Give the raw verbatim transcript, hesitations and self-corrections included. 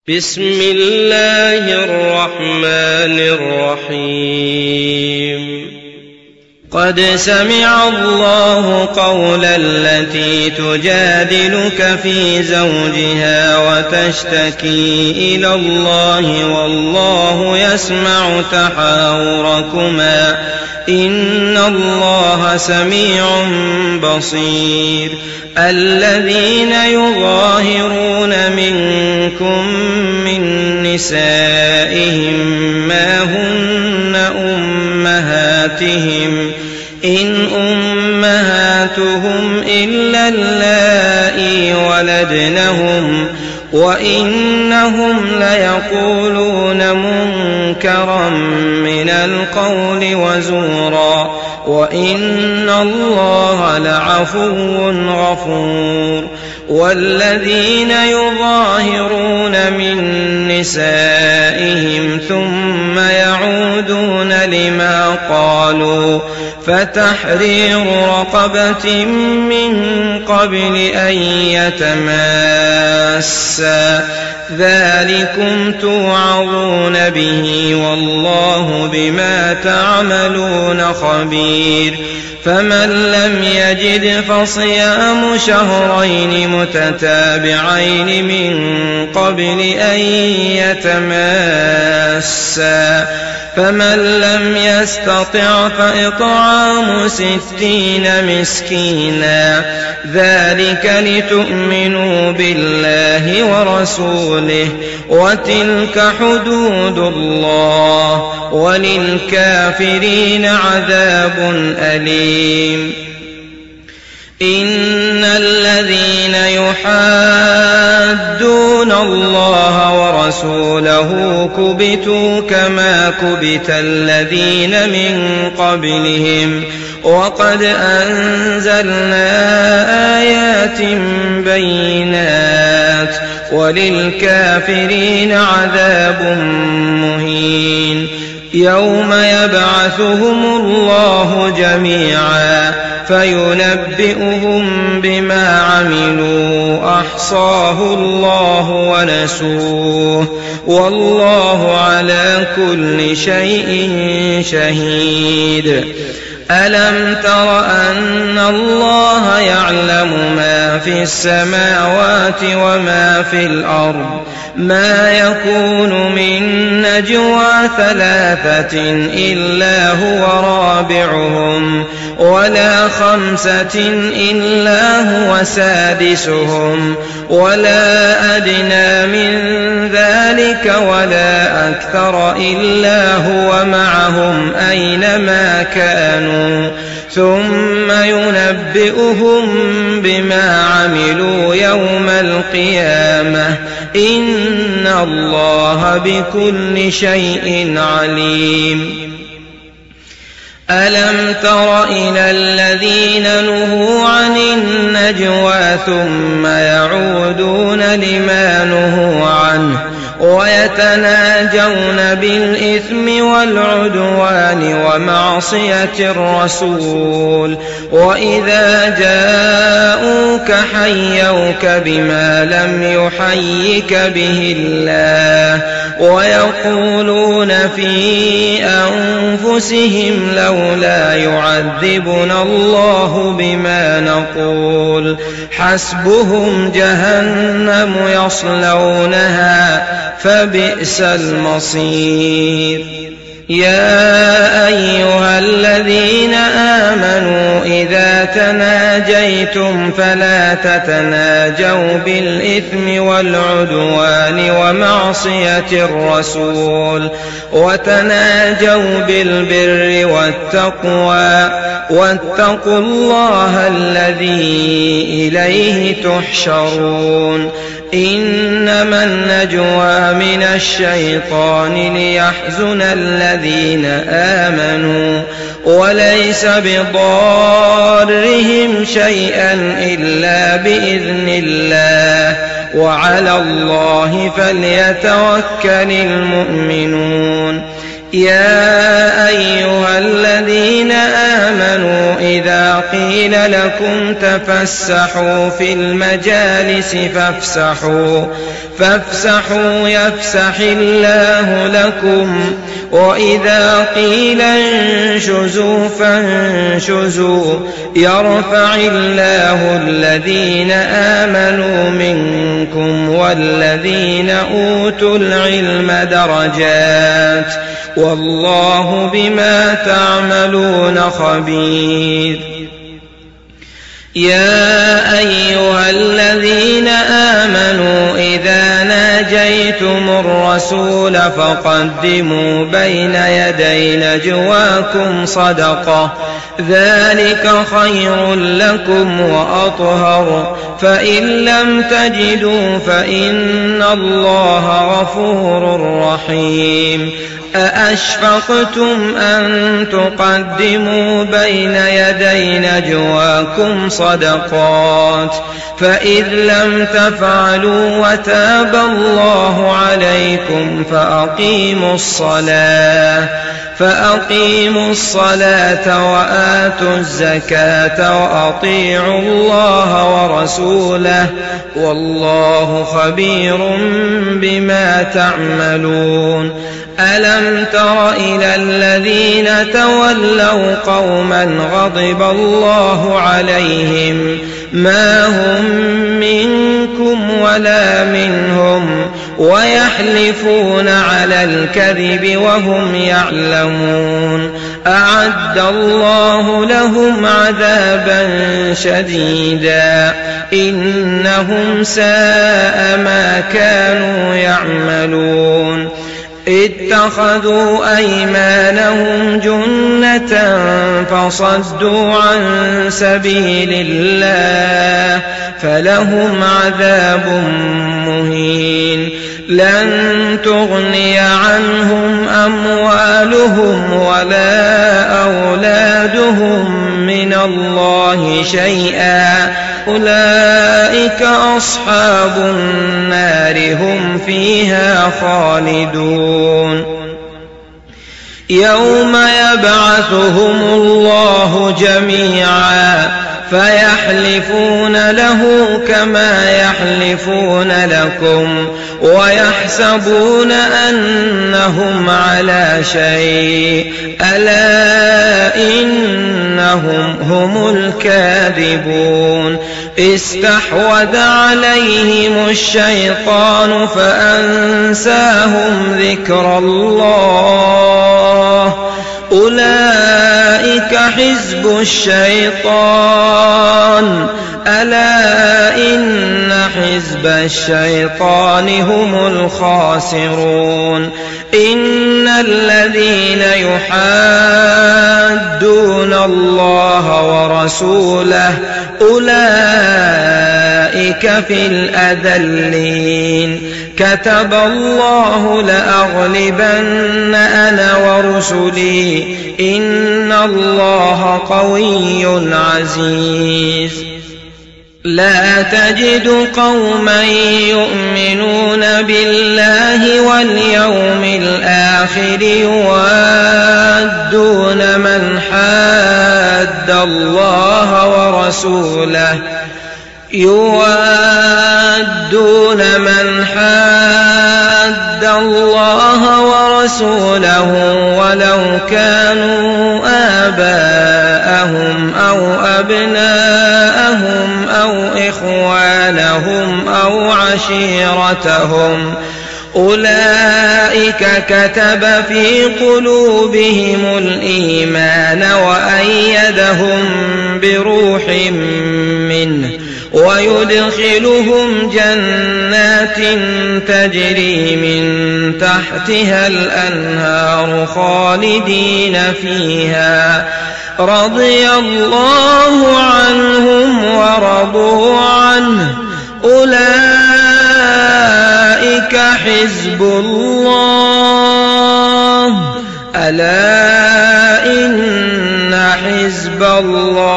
بسم الله الرحمن الرحيم قد سمع الله قول التي تجادلك في زوجها وتشتكي إلى الله والله يسمع تحاوركما إن الله سميع بصير الذين يظاهرون منكم من نسائهم ما هن أمهاتهم إن أمهاتهم إلا اللائي ولدنهم وإنهم ليقولون منكرا من القول وزورا وإن الله لعفو غفور والذين يظاهرون من نسائهم ثم يعودون لما قالوا فتحرير رقبة من قبل أن يتماسا ذلكم توعظون به والله بما تعملون خبير فمن لم يجد فصيام شهرين متتابعين من قبل أن يتماسا فمن لم يستطع فإطعام ستين مسكينا ذلك لتؤمنوا بالله ورسوله وتلك حدود الله وللكافرين عذاب أليم إن الذين يحادون الله ورسوله كبتوا كما كبت الذين من قبلهم وقد أنزلنا آيات بينات وللكافرين عذاب مهين يوم يبعثهم الله جميعا فينبئهم بما عملوا أحصاه الله ونسوه والله على كل شيء شهيد ألم تر أن الله يعلم ما في السماوات وما في الأرض ما يكون من نجوى ثلاثة إلا هو رابعهم ولا خمسة إلا هو سادسهم ولا أدنى من ذلك ولا أكثر إلا هو معهم أينما كانوا ثم ينبئهم بما عملوا يوم القيامة إن الله بكل شيء عليم ألم تر إلى الذين نهوا عن النجوى ثم يعودون لما نهوا عنه ويتناجون بالإثم والعدوان ومعصية الرسول وإذا جاءوك حيوك بما لم يحيك به الله ويقولون في أنفسهم لولا يعذبنا الله بما نقول حسبهم جهنم يصلونها فبئس المصير يا أيها الذين آمنوا إذا تناجيتم فلا تتناجوا بالإثم والعدوان ومعصية الرسول وتناجوا بالبر والتقوى واتقوا الله الذي إليه تحشرون إنما النجوى من الشيطان ليحزن الذين آمنوا وليس بضارهم شيئا إلا بإذن الله وعلى الله فليتوكل المؤمنون يا أيها الذين آمنوا إذا قيل لكم تفسحوا في المجالس فافسحوا فافسحوا يفسح الله لكم وإذا قيل انشزوا فانشزوا يرفع الله الذين آمنوا منكم والذين أوتوا العلم درجات والله بما تعملون خبير. يا أيها الذين آمنوا إذا ناجيتم الرسول فقدموا بين يدي نجواكم صدقة ذلك خير لكم وأطهر فإن لم تجدوا فإن الله غفور رحيم. أأشفقتم أن تقدموا بين يدي نجواكم صدقات فإذ لم تفعلوا وتاب الله عليكم فأقيموا الصلاة فأقيموا الصلاة وآتوا الزكاة وأطيعوا الله ورسوله والله خبير بما تعملون. ألم تر إلى الذين تولوا قوما غضب الله عليهم ما هم منكم ولا منهم ويحلفون على الكذب وهم يعلمون أعد الله لهم عذابا شديدا إنهم ساء ما كانوا يعملون. اتخذوا أيمانهم جنة فصدوا عن سبيل الله فلهم عذاب مهين. لن تغني عنهم أموالهم ولا أولادهم من الله شيئا أولئك أصحاب النار هم فيها خالدون. يوم يبعثهم الله جميعا فيحلفون له كما يحلفون لكم ويحسبون أنهم على شيء ألا إنهم هم الكاذبون. استحوذ عليهم الشيطان فأنساهم ذكر الله أولئك حزب الشيطان ألا إن حزب الشيطان هم الخاسرون. إن الذين يحادون الله ورسوله أولئك في الأذلين. كتب الله لأغلبن أنا ورسلي إن الله قوي عزيز. لا تجد قوما يؤمنون بالله واليوم الآخر يوادون من حاد الله ورسوله يوادون من حاد الله ورسوله ولو كانوا آباءهم أو أبناءهم أو إخوانهم أو عشيرتهم أولئك كتب في قلوبهم الإيمان وأيدهم بروح منه ويدخلهم جنات تجري من تحتها الأنهار خالدين فيها رضي الله عنهم ورضوا عنه أولئك حزب الله ألا إن حزب الله